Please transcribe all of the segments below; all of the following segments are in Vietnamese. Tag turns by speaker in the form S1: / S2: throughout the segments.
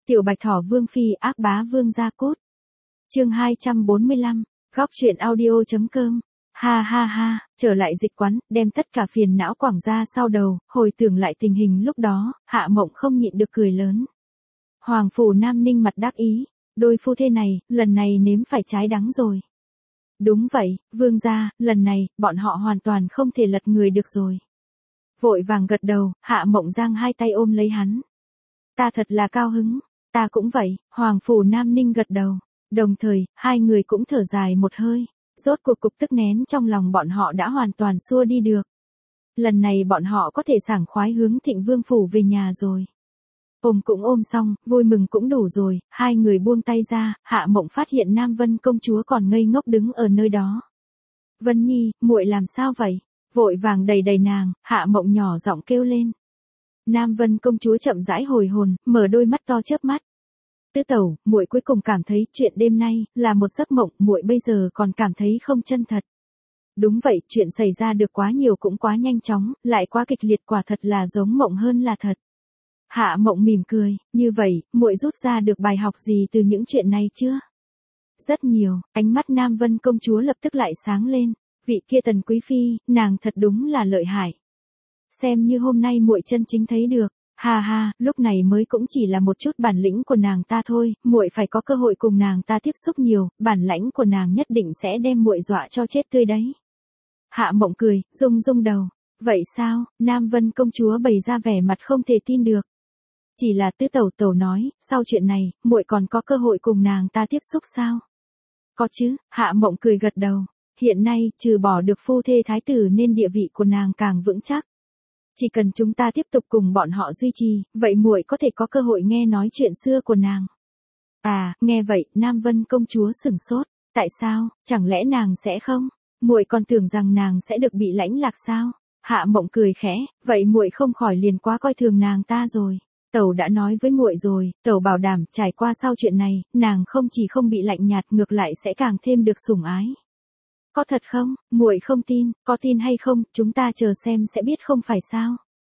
S1: Tiểu Bạch Thỏ Vương Phi ác bá vương gia cốt. Chương 245, góc truyện audio.com. Ha ha ha, trở lại dịch quán, đem tất cả phiền não quảng ra sau đầu, hồi tưởng lại tình hình lúc đó, Hạ Mộng không nhịn được cười lớn. Hoàng phủ Nam Ninh mặt đắc ý, đôi phu thê này, lần này nếm phải trái đắng rồi. Đúng vậy, vương gia, lần này, bọn họ hoàn toàn không thể lật người được rồi. Vội vàng gật đầu, Hạ Mộng giang hai tay ôm lấy hắn. Ta thật là cao hứng, ta cũng vậy, Hoàng phủ Nam Ninh gật đầu. Đồng thời, hai người cũng thở dài một hơi, rốt cuộc cục tức nén trong lòng bọn họ đã hoàn toàn xua đi được. Lần này bọn họ có thể sảng khoái hướng Thịnh Vương phủ về nhà rồi. Ôm cũng ôm xong, vui mừng cũng đủ rồi, hai người buông tay ra, Hạ Mộng phát hiện Nam Vân công chúa còn ngây ngốc đứng ở nơi đó. Vân Nhi, muội làm sao vậy? Vội vàng đầy đầy nàng, Hạ Mộng nhỏ giọng kêu lên. Nam Vân công chúa chậm rãi hồi hồn, mở đôi mắt to chớp mắt. Tứ tẩu, muội cuối cùng cảm thấy chuyện đêm nay là một giấc mộng, muội bây giờ còn cảm thấy không chân thật. Đúng vậy, chuyện xảy ra được quá nhiều cũng quá nhanh chóng, lại quá kịch liệt, quả thật là giống mộng hơn là thật. Hạ Mộng mỉm cười, như vậy, muội rút ra được bài học gì từ những chuyện này chưa? Rất nhiều, ánh mắt Nam Vân công chúa lập tức lại sáng lên, vị kia Tần quý phi, nàng thật đúng là lợi hại. Xem như hôm nay muội chân chính thấy được. Ha ha, lúc này mới cũng chỉ là một chút bản lĩnh của nàng ta thôi, muội phải có cơ hội cùng nàng ta tiếp xúc nhiều, bản lãnh của nàng nhất định sẽ đem muội dọa cho chết tươi đấy. Hạ Mộng cười, rung rung đầu. Vậy sao? Nam Vân công chúa bày ra vẻ mặt không thể tin được. Chỉ là Tứ tẩu tẩu nói, sau chuyện này, muội còn có cơ hội cùng nàng ta tiếp xúc sao? Có chứ, Hạ Mộng cười gật đầu. Hiện nay, trừ bỏ được phu thê thái tử nên địa vị của nàng càng vững chắc. Chỉ cần chúng ta tiếp tục cùng bọn họ duy trì, vậy muội có thể có cơ hội nghe nói chuyện xưa của nàng. À, nghe vậy, Nam Vân công chúa sửng sốt. Tại sao, chẳng lẽ nàng sẽ không? Muội còn tưởng rằng nàng sẽ được bị lãnh lạc sao? Hạ Mộng cười khẽ, vậy muội không khỏi liền quá coi thường nàng ta rồi. Tẩu đã nói với muội rồi, tẩu bảo đảm trải qua sau chuyện này, nàng không chỉ không bị lạnh nhạt, ngược lại sẽ càng thêm được sủng ái. Có thật không? Muội không tin, có tin hay không, chúng ta chờ xem sẽ biết không phải sao?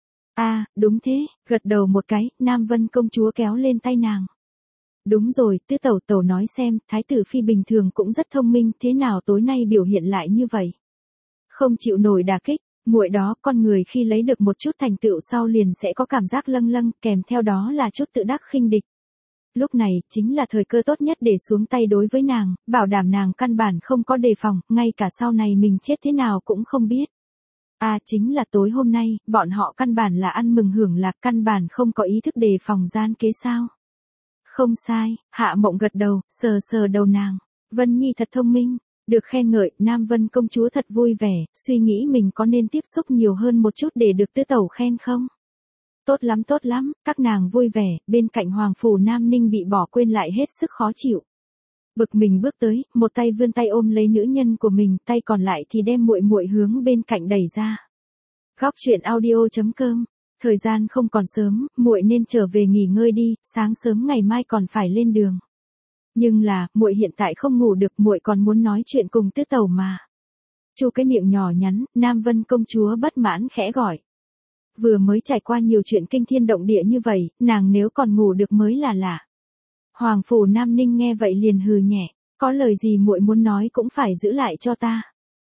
S1: À, đúng thế, gật đầu một cái, Nam Vân công chúa kéo lên tay nàng. Đúng rồi, Tứ tẩu tẩu nói xem, thái tử phi bình thường cũng rất thông minh, thế nào tối nay biểu hiện lại như vậy? Không chịu nổi đả kích, muội đó, con người khi lấy được một chút thành tựu sau liền sẽ có cảm giác lâng lâng, kèm theo đó là chút tự đắc khinh địch. Lúc này, chính là thời cơ tốt nhất để xuống tay đối với nàng, bảo đảm nàng căn bản không có đề phòng, ngay cả sau này mình chết thế nào cũng không biết. À, chính là tối hôm nay, bọn họ căn bản là ăn mừng hưởng lạc, căn bản không có ý thức đề phòng gian kế sao. Không sai, Hạ Mộng gật đầu, sờ sờ đầu nàng. Vân Nhi thật thông minh, được khen ngợi, Nam Vân công chúa thật vui vẻ, suy nghĩ mình có nên tiếp xúc nhiều hơn một chút để được Tứ tẩu khen không? Tốt lắm, các nàng vui vẻ, bên cạnh Hoàng phủ Nam Ninh bị bỏ quên lại hết sức khó chịu. Bực mình bước tới, một tay vươn tay ôm lấy nữ nhân của mình, tay còn lại thì đem muội muội hướng bên cạnh đẩy ra. Góc truyện audio.com. Thời gian không còn sớm, muội nên trở về nghỉ ngơi đi, sáng sớm ngày mai còn phải lên đường. Nhưng là, muội hiện tại không ngủ được, muội còn muốn nói chuyện cùng Tứ tẩu mà. Chu cái miệng nhỏ nhắn, Nam Vân công chúa bất mãn khẽ gọi. Vừa mới trải qua nhiều chuyện kinh thiên động địa như vậy, nàng nếu còn ngủ được mới là lạ. Hoàng phủ Nam Ninh nghe vậy liền hừ nhẹ, có lời gì muội muốn nói cũng phải giữ lại cho ta.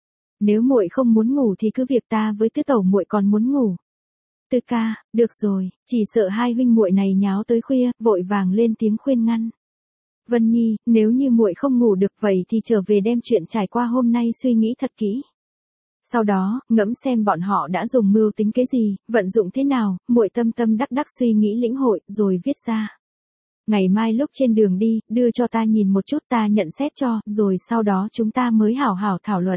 S1: Nếu muội không muốn ngủ thì cứ việc, ta với Tứ tẩu muội còn muốn ngủ. Tư ca, được rồi, chỉ sợ hai huynh muội này nháo tới khuya, vội vàng lên tiếng khuyên ngăn. Vân Nhi, nếu như muội không ngủ được vậy thì trở về đem chuyện trải qua hôm nay suy nghĩ thật kỹ. Sau đó, ngẫm xem bọn họ đã dùng mưu tính cái gì, vận dụng thế nào, muội tâm tâm đắc đắc suy nghĩ lĩnh hội, rồi viết ra. Ngày mai lúc trên đường đi, đưa cho ta nhìn một chút, ta nhận xét cho, rồi sau đó chúng ta mới hảo hảo thảo luận.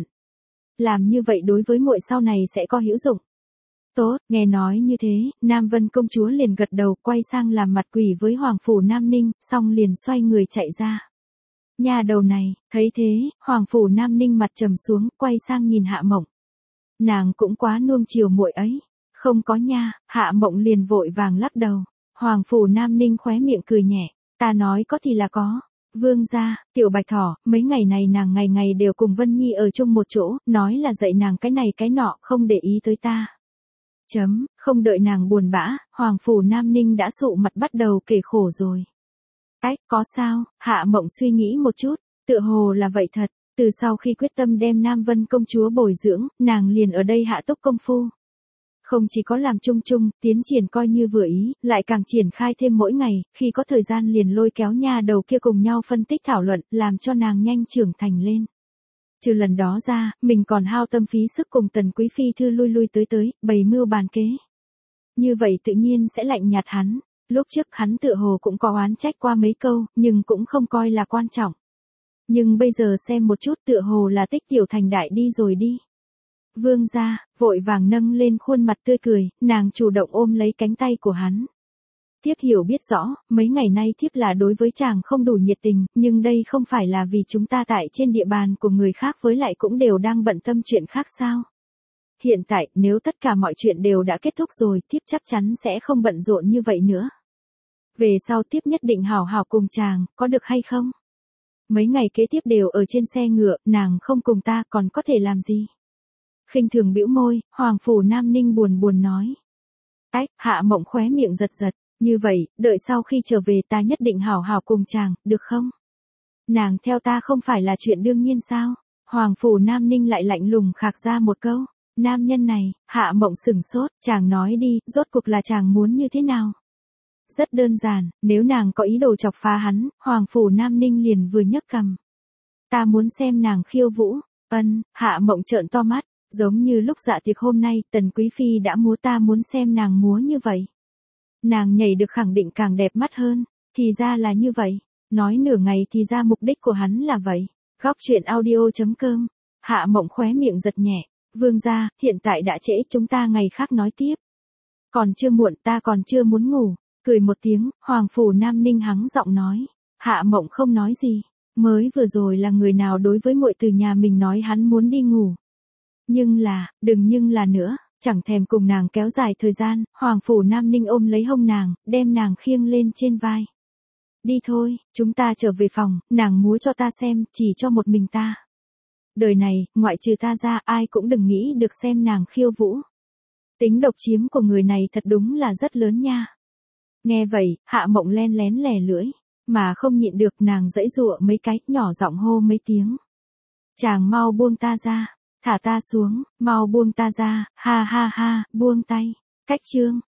S1: Làm như vậy đối với muội sau này sẽ có hữu dụng. Tốt, nghe nói như thế, Nam Vân công chúa liền gật đầu, quay sang làm mặt quỷ với Hoàng phủ Nam Ninh, xong liền xoay người chạy ra. Nhà đầu này, thấy thế, Hoàng phủ Nam Ninh mặt trầm xuống, quay sang nhìn Hạ Mộng. Nàng cũng quá nuông chiều muội ấy. Không có nha, Hạ Mộng liền vội vàng lắc đầu. Hoàng phủ Nam Ninh khóe miệng cười nhẹ. Ta nói có thì là có. Vương gia, Tiểu Bạch Thỏ, mấy ngày này nàng ngày ngày đều cùng Vân Nhi ở chung một chỗ, nói là dạy nàng cái này cái nọ, không để ý tới ta. Không đợi nàng buồn bã, Hoàng phủ Nam Ninh đã sụ mặt bắt đầu kể khổ rồi. Ách, có sao? Hạ Mộng suy nghĩ một chút, tựa hồ là vậy thật. Từ sau khi quyết tâm đem Nam Vân công chúa bồi dưỡng, nàng liền ở đây hạ túc công phu. Không chỉ có làm chung chung, tiến triển coi như vừa ý, lại càng triển khai thêm mỗi ngày, khi có thời gian liền lôi kéo nha đầu kia cùng nhau phân tích thảo luận, làm cho nàng nhanh trưởng thành lên. Trừ lần đó ra, mình còn hao tâm phí sức cùng Tần Quý Phi thư lui lui tới, bày mưu bàn kế. Như vậy tự nhiên sẽ lạnh nhạt hắn. Lúc trước hắn tựa hồ cũng có oán trách qua mấy câu, nhưng cũng không coi là quan trọng. Nhưng bây giờ xem một chút tựa hồ là tích tiểu thành đại đi rồi đi. Vương gia, vội vàng nâng lên khuôn mặt tươi cười, nàng chủ động ôm lấy cánh tay của hắn. Tiếp hiểu biết rõ, mấy ngày nay thiếp là đối với chàng không đủ nhiệt tình, nhưng đây không phải là vì chúng ta tại trên địa bàn của người khác với lại cũng đều đang bận tâm chuyện khác sao. Hiện tại, nếu tất cả mọi chuyện đều đã kết thúc rồi, thiếp chắc chắn sẽ không bận rộn như vậy nữa. Về sau tiếp nhất định hảo hảo cùng chàng, có được hay không? Mấy ngày kế tiếp đều ở trên xe ngựa, nàng không cùng ta còn có thể làm gì? Khinh thường bĩu môi, Hoàng phủ Nam Ninh buồn buồn nói. Ách, Hạ Mộng khóe miệng giật giật, như vậy, đợi sau khi trở về ta nhất định hảo hảo cùng chàng, được không? Nàng theo ta không phải là chuyện đương nhiên sao? Hoàng phủ Nam Ninh lại lạnh lùng khạc ra một câu. Nam nhân này, Hạ Mộng sửng sốt, chàng nói đi, rốt cuộc là chàng muốn như thế nào? Rất đơn giản, nếu nàng có ý đồ chọc phá hắn, Hoàng phủ Nam Ninh liền vừa nhấc cằm. Ta muốn xem nàng khiêu vũ. Hạ Mộng trợn to mắt, giống như lúc dạ tiệc hôm nay, Tần Quý Phi đã múa, ta muốn xem nàng múa như vậy. Nàng nhảy được khẳng định càng đẹp mắt hơn, thì ra là như vậy. Nói nửa ngày thì ra mục đích của hắn là vậy. Góc truyện audio.com. Hạ Mộng khóe miệng giật nhẹ. Vương gia, hiện tại đã trễ, chúng ta ngày khác nói tiếp. Còn chưa muộn, ta còn chưa muốn ngủ. Cười một tiếng, Hoàng phủ Nam Ninh hắng giọng nói. Hạ Mộng không nói gì. Mới vừa rồi là người nào đối với muội từ nhà mình nói hắn muốn đi ngủ. Đừng nhưng là nữa, chẳng thèm cùng nàng kéo dài thời gian, Hoàng phủ Nam Ninh ôm lấy hông nàng, đem nàng khiêng lên trên vai. Đi thôi, chúng ta trở về phòng, nàng múa cho ta xem, chỉ cho một mình ta. Đời này, ngoại trừ ta ra, ai cũng đừng nghĩ được xem nàng khiêu vũ. Tính độc chiếm của người này thật đúng là rất lớn nha. Nghe vậy, Hạ Mộng len lén lè lưỡi, mà không nhịn được nàng giãy giụa mấy cái, nhỏ giọng hô mấy tiếng. Chàng mau buông ta ra, thả ta xuống, mau buông ta ra, ha ha ha, buông tay. Cách chương